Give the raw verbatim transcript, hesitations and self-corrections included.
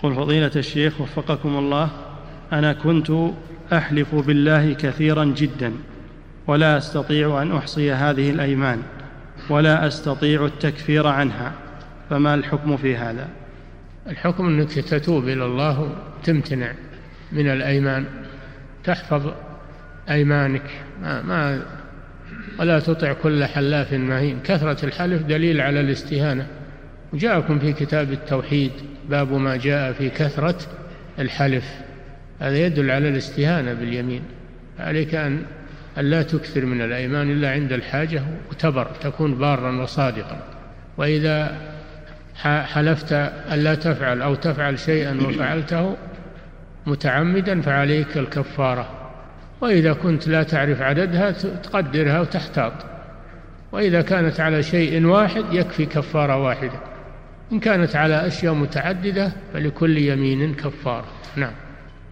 يقول فضيلة الشيخ وفقكم الله، أنا كنت أحلف بالله كثيرا جدا ولا أستطيع أن أحصي هذه الأيمان ولا أستطيع التكفير عنها، فما الحكم في هذا؟ الحكم أنك تتوب إلى الله وتمتنع من الأيمان، تحفظ أيمانك ما ما ولا تطع كل حلاف مهين. كثرة الحلف دليل على الاستهانة، وجاءكم في كتاب التوحيد باب ما جاء في كثرة الحلف، هذا يدل على الاستهانة باليمين. عليك أن لا تكثر من الأيمان إلا عند الحاجة وتبر، تكون بارا وصادقا. وإذا حلفت ألا تفعل أو تفعل شيئا وفعلته متعمدا فعليك الكفارة، وإذا كنت لا تعرف عددها تقدرها وتحتاط، وإذا كانت على شيء واحد يكفي كفارة واحدة، إن كانت على أشياء متعددة فلكل يمين كفارة. نعم.